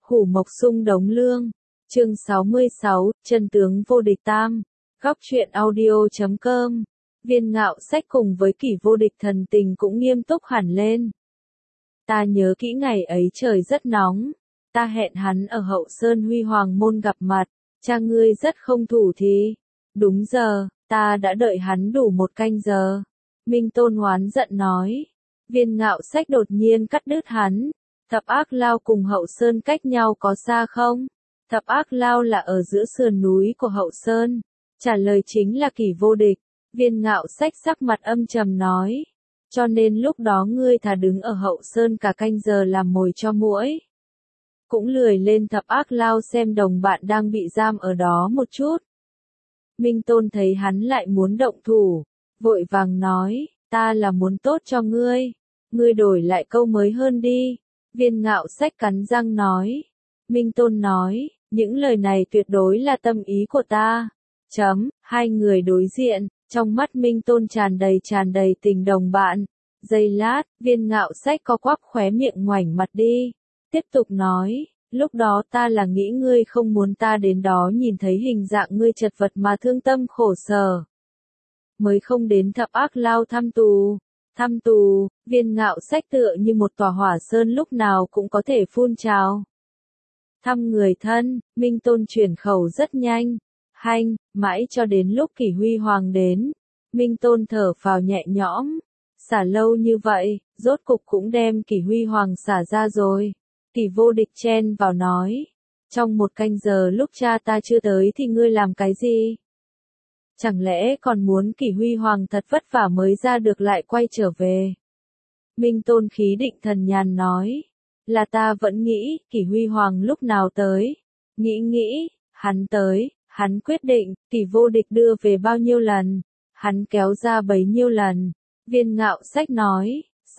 Hủ Mộc Sung Đống Lương. Chương 66, Chân tướng vô địch tam. Góc truyện audio.com. Viên Ngạo Sách cùng với Kỷ Vô Địch thần tình cũng nghiêm túc hẳn lên. Ta nhớ kỹ ngày ấy trời rất nóng, ta hẹn hắn ở Hậu Sơn Huy Hoàng môn gặp mặt, cha ngươi rất không thủ thì. Đúng giờ, ta đã đợi hắn đủ 1 canh giờ. Minh Tôn oán giận nói. Viên Ngạo Sách đột nhiên cắt đứt hắn. Thập Ác Lao cùng Hậu Sơn cách nhau có xa không? Thập Ác Lao là ở giữa sườn núi của Hậu Sơn. Trả lời chính là Kỷ Vô Địch. Viên Ngạo Sách sắc mặt âm trầm nói. Cho nên lúc đó ngươi thà đứng ở Hậu Sơn cả canh giờ làm mồi cho muỗi. Cũng lười lên Thập Ác Lao xem đồng bạn đang bị giam ở đó một chút. Minh Tôn thấy hắn lại muốn động thủ, vội vàng nói, ta là muốn tốt cho ngươi. Ngươi đổi lại câu mới hơn đi. Viên Ngạo Sách cắn răng nói. Minh Tôn nói, những lời này tuyệt đối là tâm ý của ta. Hai người đối diện, trong mắt Minh Tôn tràn đầy tình đồng bạn. Giây lát, Viên Ngạo Sách co quắp khóe miệng ngoảnh mặt đi. Tiếp tục nói, lúc đó ta là nghĩ ngươi không muốn ta đến đó nhìn thấy hình dạng ngươi chật vật mà thương tâm khổ sở. Mới không đến Thập Ác Lao thăm tù. Thăm tù, Viên Ngạo Sách tựa như một tòa hỏa sơn lúc nào cũng có thể phun trào. Thăm người thân, Minh Tôn chuyển khẩu rất nhanh. Mãi cho đến lúc Kỷ Huy Hoàng đến. Minh Tôn thở phào nhẹ nhõm. Xả lâu như vậy, rốt cục cũng đem Kỷ Huy Hoàng xả ra rồi. Kỷ Vô Địch chen vào nói. Trong 1 canh giờ lúc cha ta chưa tới thì ngươi làm cái gì? Chẳng lẽ còn muốn Kỷ Huy Hoàng thật vất vả mới ra được lại quay trở về? Minh Tôn khí định thần nhàn nói. Là ta vẫn nghĩ, Kỷ Huy Hoàng lúc nào tới? Nghĩ, hắn tới, hắn quyết định, Kỷ Vô Địch đưa về bao nhiêu lần? Hắn kéo ra bấy nhiêu lần? Viên Ngạo Sách nói,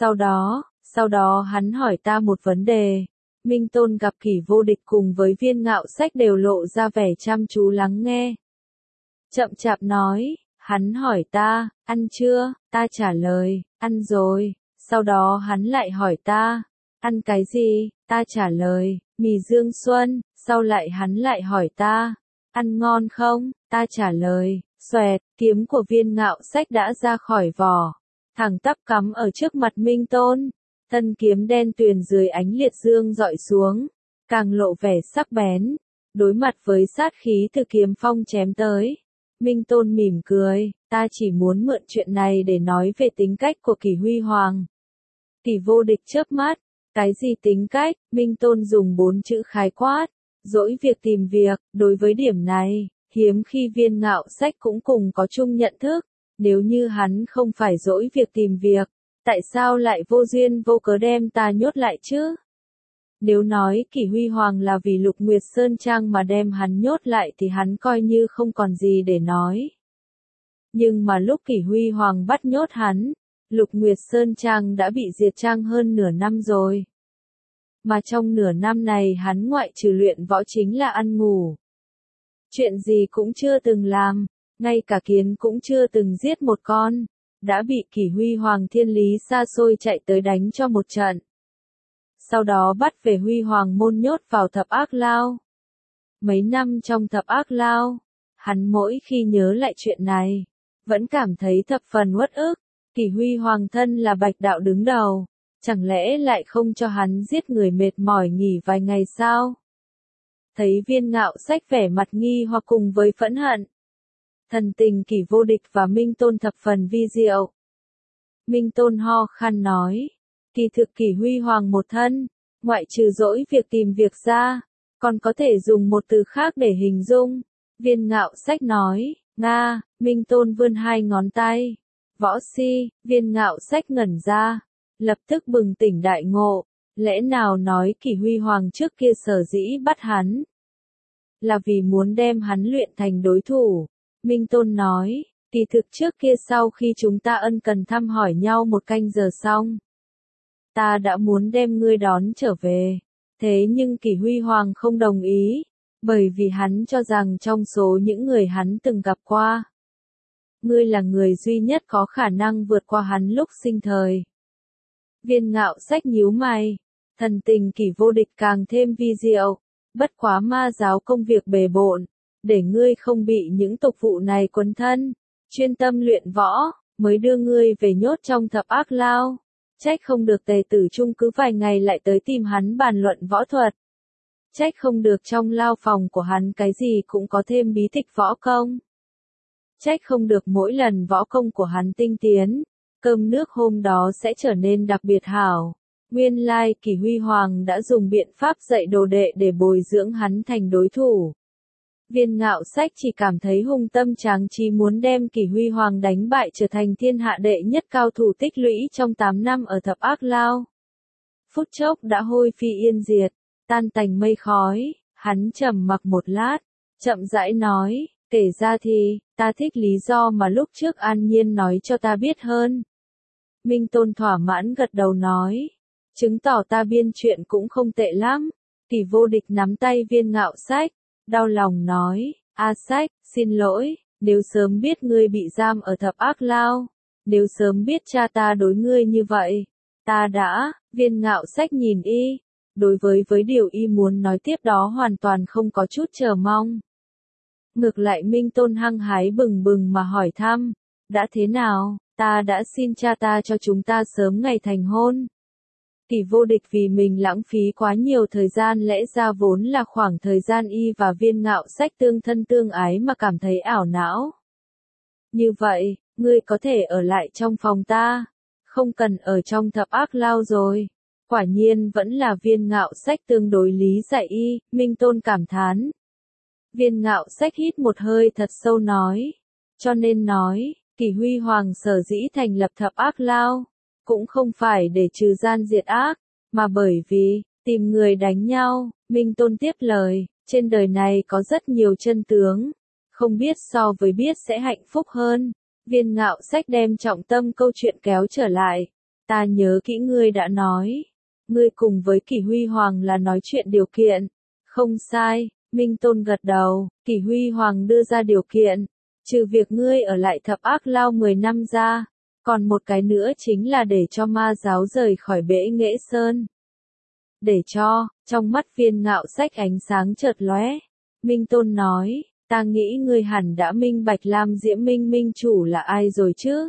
sau đó hắn hỏi ta một vấn đề. Minh Tôn gặp Kỷ Vô Địch cùng với Viên Ngạo Sách đều lộ ra vẻ chăm chú lắng nghe. Chậm chạp nói, hắn hỏi ta, ăn chưa? Ta trả lời, ăn rồi. Sau đó hắn lại hỏi ta, ăn cái gì? Ta trả lời, mì Dương Xuân. Sau lại hắn lại hỏi ta, ăn ngon không? Ta trả lời, xoẹt, kiếm của Viên Ngạo Sách đã ra khỏi vỏ, thẳng tắp cắm ở trước mặt Minh Tôn. Thân kiếm đen tuyền dưới ánh liệt dương dọi xuống, càng lộ vẻ sắc bén. Đối mặt với sát khí từ kiếm phong chém tới, Minh Tôn mỉm cười, ta chỉ muốn mượn chuyện này để nói về tính cách của Kỷ Huy Hoàng. Kỷ Vô Địch chớp mắt, cái gì tính cách? Minh Tôn dùng 4 chữ khái quát, dỗi việc tìm việc. Đối với điểm này, hiếm khi Viên Ngạo Sách cũng cùng có chung nhận thức. Nếu như hắn không phải dỗi việc tìm việc, tại sao lại vô duyên vô cớ đem ta nhốt lại chứ? Nếu nói Kỷ Huy Hoàng là vì Lục Nguyệt Sơn Trang mà đem hắn nhốt lại thì hắn coi như không còn gì để nói. Nhưng mà lúc Kỷ Huy Hoàng bắt nhốt hắn, Lục Nguyệt Sơn Trang đã bị diệt trang hơn nửa năm rồi. Mà trong nửa năm này hắn ngoại trừ luyện võ chính là ăn ngủ. Chuyện gì cũng chưa từng làm, ngay cả kiến cũng chưa từng giết một con. Đã bị Kỷ Huy Hoàng thiên lý xa xôi chạy tới đánh cho một trận. Sau đó bắt về Huy Hoàng môn nhốt vào Thập Ác Lao. Mấy năm trong Thập Ác Lao, hắn mỗi khi nhớ lại chuyện này, vẫn cảm thấy thập phần uất ức. Kỷ Huy Hoàng thân là Bạch Đạo đứng đầu, chẳng lẽ lại không cho hắn giết người mệt mỏi nghỉ vài ngày sao? Thấy Viên Ngạo Sách vẻ mặt nghi hoặc cùng với phẫn hận, thần tình Kỷ Vô Địch và Minh Tôn thập phần vi diệu. Minh Tôn ho khan nói, kỳ thực Kỷ Huy Hoàng một thân, ngoại trừ dỗi việc tìm việc ra, còn có thể dùng một từ khác để hình dung. Viên Ngạo Sách nói, Nga. Minh Tôn vươn 2 ngón tay. Võ si. Viên Ngạo Sách ngẩn ra, lập tức bừng tỉnh đại ngộ. Lẽ nào nói Kỷ Huy Hoàng trước kia sở dĩ bắt hắn là vì muốn đem hắn luyện thành đối thủ? Minh Tôn nói, kỳ thực trước kia sau khi chúng ta ân cần thăm hỏi nhau 1 canh giờ xong, ta đã muốn đem ngươi đón trở về. Thế nhưng Kỷ Huy Hoàng không đồng ý, bởi vì hắn cho rằng trong số những người hắn từng gặp qua, ngươi là người duy nhất có khả năng vượt qua hắn lúc sinh thời. Viên Ngạo Sách nhíu mày, Thần tình Kỷ Vô Địch càng thêm vi diệu. Bất quá ma giáo công việc bề bộn, để ngươi không bị những tục vụ này quấn thân, chuyên tâm luyện võ, mới đưa ngươi về nhốt trong thập ác lao. Trách không được Tề Tử Trung cứ vài ngày lại tới tìm hắn bàn luận võ thuật. Trách không được trong lao phòng của hắn cái gì cũng có thêm bí tịch võ công. Trách không được mỗi lần võ công của hắn tinh tiến, cơm nước hôm đó sẽ trở nên đặc biệt hảo. Nguyên lai Kỷ Huy Hoàng đã dùng biện pháp dạy đồ đệ để bồi dưỡng hắn thành đối thủ. Viên Ngạo Sách chỉ cảm thấy hung tâm tráng trí muốn đem Kỷ Huy Hoàng đánh bại trở thành thiên hạ đệ nhất cao thủ tích lũy trong 8 năm ở thập ác lao. Phút chốc đã hôi phi yên diệt, tan tành mây khói, hắn trầm mặc một lát, chậm rãi nói, kể ra thì, ta thích lý do mà lúc trước An Nhiên nói cho ta biết hơn. Minh Tôn thỏa mãn gật đầu nói, chứng tỏ ta biên chuyện cũng không tệ lắm. Kỷ Vô Địch nắm tay Viên Ngạo Sách, đau lòng nói, A Sách, xin lỗi, nếu sớm biết ngươi bị giam ở thập ác lao, nếu sớm biết cha ta đối ngươi như vậy, ta đã. Viên Ngạo Sách nhìn y, đối với điều y muốn nói tiếp đó hoàn toàn không có chút chờ mong. Ngược lại Minh Tôn hăng hái bừng bừng mà hỏi thăm, đã thế nào, ta đã xin cha ta cho chúng ta sớm ngày thành hôn. Kỷ Vô Địch vì mình lãng phí quá nhiều thời gian lẽ ra vốn là khoảng thời gian y và Viên Ngạo Sách tương thân tương ái mà cảm thấy ảo não. Như vậy, ngươi có thể ở lại trong phòng ta, không cần ở trong thập ác lao rồi. Quả nhiên vẫn là Viên Ngạo Sách tương đối lý dạy y, Minh Tôn cảm thán. Viên Ngạo Sách hít một hơi thật sâu nói, cho nên nói, Kỷ Huy Hoàng sở dĩ thành lập thập ác lao, cũng không phải để trừ gian diệt ác, mà bởi vì, tìm người đánh nhau. Minh Tôn tiếp lời, trên đời này có rất nhiều chân tướng, không biết so với biết sẽ hạnh phúc hơn. Viên Ngạo Sách đem trọng tâm câu chuyện kéo trở lại, ta nhớ kỹ ngươi đã nói, ngươi cùng với Kỷ Huy Hoàng là nói chuyện điều kiện. Không sai, Minh Tôn gật đầu, Kỷ Huy Hoàng đưa ra điều kiện, trừ việc ngươi ở lại thập ác lao 10 năm ra, còn một cái nữa chính là để cho ma giáo rời khỏi Bể Nghệ Sơn. Để cho, trong mắt Viên Ngạo Sách ánh sáng chợt lóe. Minh Tôn nói, ta nghĩ ngươi hẳn đã minh bạch Lam Diễm Minh minh chủ là ai rồi chứ?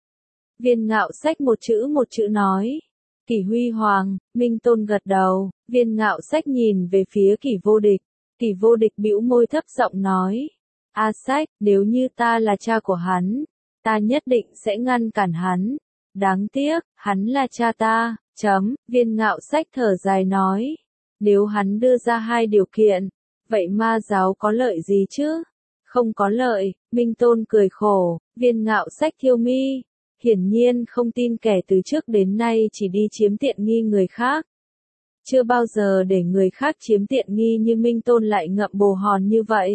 Viên Ngạo Sách một chữ nói, Kỷ Huy Hoàng. Minh Tôn gật đầu, Viên Ngạo Sách nhìn về phía Kỷ Vô Địch. Kỷ Vô Địch bĩu môi thấp giọng nói, A Sách, nếu như ta là cha của hắn, ta nhất định sẽ ngăn cản hắn. Đáng tiếc, hắn là cha ta. Viên Ngạo Sách thở dài nói, nếu hắn đưa ra hai điều kiện, vậy ma giáo có lợi gì chứ? Không có lợi. Minh Tôn cười khổ. Viên Ngạo Sách thiêu mi, hiển nhiên không tin kẻ từ trước đến nay chỉ đi chiếm tiện nghi người khác. Chưa bao giờ để người khác chiếm tiện nghi như Minh Tôn lại ngậm bồ hòn như vậy.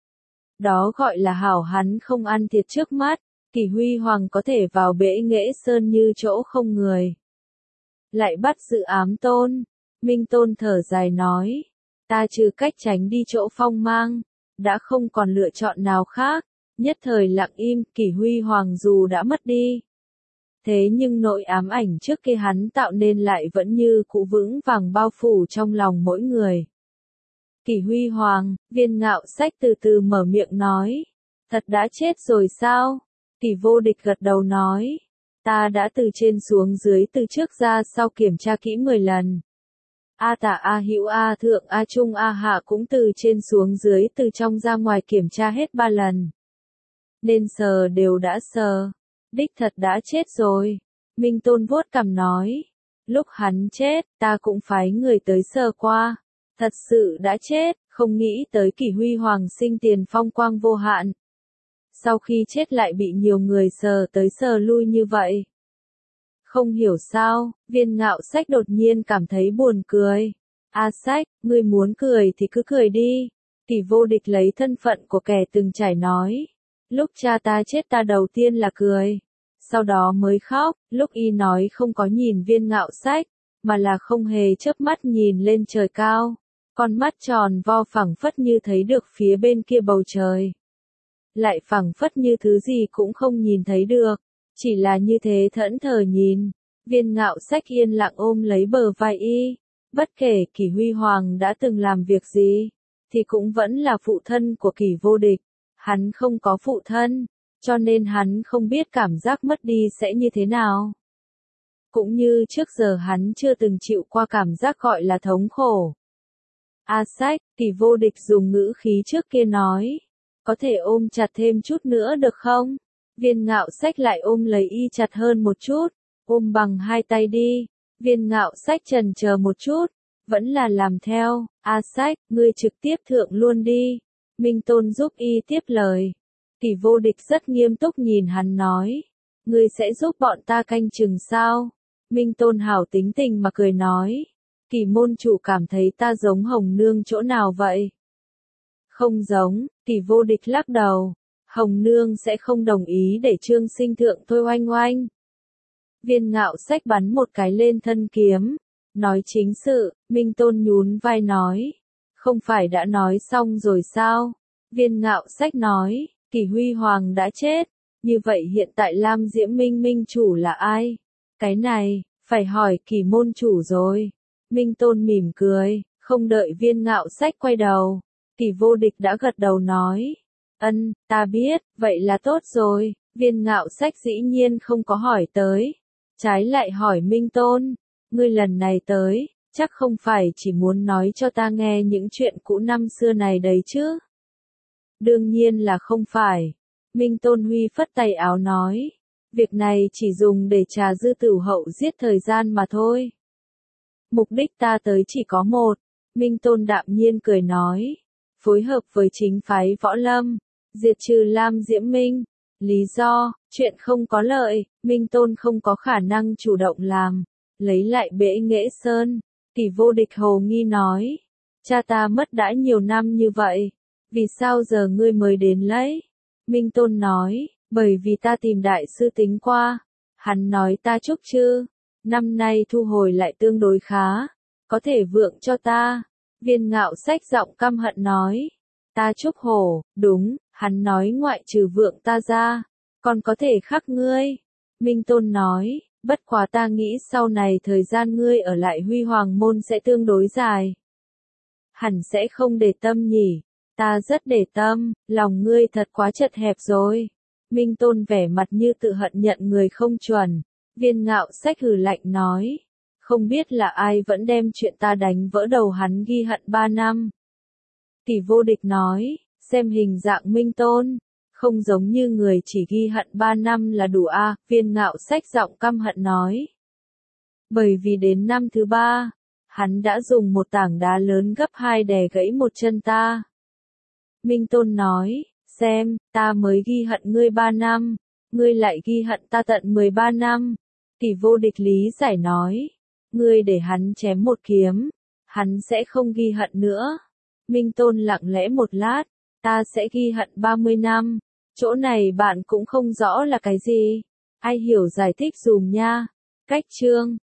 Đó gọi là hảo, hắn không ăn thiệt trước mắt. Kỷ Huy Hoàng có thể vào Bể Nghệ Sơn như chỗ không người, lại bắt giữ ám tôn. Minh Tôn thở dài nói, ta trừ cách tránh đi chỗ phong mang, đã không còn lựa chọn nào khác. Nhất thời lặng im, Kỷ Huy Hoàng dù đã mất đi, thế nhưng nỗi ám ảnh trước kia hắn tạo nên lại vẫn như cũ vững vàng bao phủ trong lòng mỗi người. Kỷ Huy Hoàng. Viên Ngạo Sách từ từ mở miệng nói, thật đã chết rồi sao? Kỷ Vô Địch gật đầu nói, ta đã từ trên xuống dưới từ trước ra sau kiểm tra kỹ 10 lần. A Tả, A Hữu, A Thượng, A Trung, A Hạ cũng từ trên xuống dưới từ trong ra ngoài kiểm tra hết 3 lần. Nên sờ đều đã sờ. Đích thật đã chết rồi. Minh Tôn vuốt cằm nói, lúc hắn chết, ta cũng phái người tới sờ qua. Thật sự đã chết, không nghĩ tới Kỷ Huy Hoàng sinh tiền phong quang vô hạn. Sau khi chết lại bị nhiều người sờ tới sờ lui như vậy. Không hiểu sao, Viên Ngạo Sách đột nhiên cảm thấy buồn cười. A Sách, ngươi muốn cười thì cứ cười đi. Kỷ Vô Địch lấy thân phận của kẻ từng trải nói, lúc cha ta chết ta đầu tiên là cười, sau đó mới khóc. Lúc y nói không có nhìn Viên Ngạo Sách, mà là không hề chớp mắt nhìn lên trời cao. Con mắt tròn vo phẳng phất như thấy được phía bên kia bầu trời. Lại phẳng phất như thứ gì cũng không nhìn thấy được, chỉ là như thế thẫn thờ nhìn. Viên Ngạo Sách yên lặng ôm lấy bờ vai y, Bất kể Kỷ Huy Hoàng đã từng làm việc gì, thì cũng vẫn là phụ thân của Kỷ Vô Địch. Hắn không có phụ thân, cho nên hắn không biết cảm giác mất đi sẽ như thế nào. Cũng như trước giờ hắn chưa từng chịu qua cảm giác gọi là thống khổ. A Sách, Kỷ Vô Địch dùng ngữ khí trước kia nói. Có thể ôm chặt thêm chút nữa được không? Viên Ngạo Sách lại ôm lấy y chặt hơn một chút. Ôm bằng hai tay đi. Viên Ngạo Sách chần chờ một chút. Vẫn là làm theo. A Sách, ngươi trực tiếp thượng luôn đi. Minh Tôn giúp y tiếp lời. Kỷ Vô Địch rất nghiêm túc nhìn hắn nói. Ngươi sẽ giúp bọn ta canh chừng sao? Minh Tôn hảo tính tình mà cười nói. Kỷ môn chủ cảm thấy ta giống Hồng Nương chỗ nào vậy? Không giống, Kỷ Vô Địch lắc đầu. Hồng Nương sẽ không đồng ý để Trương Sinh thượng thôi oanh oanh. Viên Ngạo Sách bắn một cái lên thân kiếm. Nói chính sự, Minh Tôn nhún vai nói. Không phải đã nói xong rồi sao? Viên Ngạo Sách nói, Kỷ Huy Hoàng đã chết. Như vậy hiện tại Lam Diễm Minh minh chủ là ai? Cái này, phải hỏi Kỷ môn chủ rồi. Minh Tôn mỉm cười, không đợi Viên Ngạo Sách quay đầu. Kỷ Vô Địch đã gật đầu nói. Ân, ta biết, vậy là tốt rồi. Viên Ngạo Sách dĩ nhiên không có hỏi tới. Trái lại hỏi Minh Tôn. Ngươi lần này tới, chắc không phải chỉ muốn nói cho ta nghe những chuyện cũ năm xưa này đấy chứ? Đương nhiên là không phải. Minh Tôn huy phất tay áo nói. Việc này chỉ dùng để trà dư tử hậu giết thời gian mà thôi. Mục đích ta tới chỉ có một. Minh Tôn đạm nhiên cười nói. Phối hợp với chính phái võ lâm. Diệt trừ Lam Diễm Minh. Lý do, chuyện không có lợi, Minh Tôn không có khả năng chủ động làm. Lấy lại Bệ Nghệ Sơn. Kỷ Vô Địch hồ nghi nói. Cha ta mất đã nhiều năm như vậy. Vì sao giờ ngươi mới đến lấy? Minh Tôn nói. Bởi vì ta tìm đại sư tính qua. Hắn nói ta chúc chứ. Năm nay thu hồi lại tương đối khá. Có thể vượng cho ta. Viên Ngạo Sách giọng căm hận nói. Ta chúc hổ, đúng, hắn nói ngoại trừ vượng ta ra. Còn có thể khắc ngươi. Minh Tôn nói. Bất quá ta nghĩ sau này thời gian ngươi ở lại Huy Hoàng môn sẽ tương đối dài. Hẳn sẽ không để tâm nhỉ. Ta rất để tâm, lòng ngươi thật quá chật hẹp rồi. Minh Tôn vẻ mặt như tự hận nhận người không chuẩn. Viên Ngạo Sách hừ lạnh nói. Không biết là ai vẫn đem chuyện ta đánh vỡ đầu hắn ghi hận 3 năm. Kỷ Vô Địch nói, xem hình dạng Minh Tôn. Không giống như người chỉ ghi hận 3 năm là đủ a. Viên Ngạo Sách giọng căm hận nói. Bởi vì đến năm thứ 3, hắn đã dùng một tảng đá lớn gấp 2 đè gãy một chân ta. Minh Tôn nói, xem, ta mới ghi hận ngươi 3 năm, ngươi lại ghi hận ta tận 13 năm. Kỷ Vô Địch lý giải nói, ngươi để hắn chém một kiếm, hắn sẽ không ghi hận nữa. Minh Tôn lặng lẽ một lát, ta sẽ ghi hận 30 năm. Chỗ này bạn cũng không rõ là cái gì. Ai hiểu giải thích dùm nha. Cách chương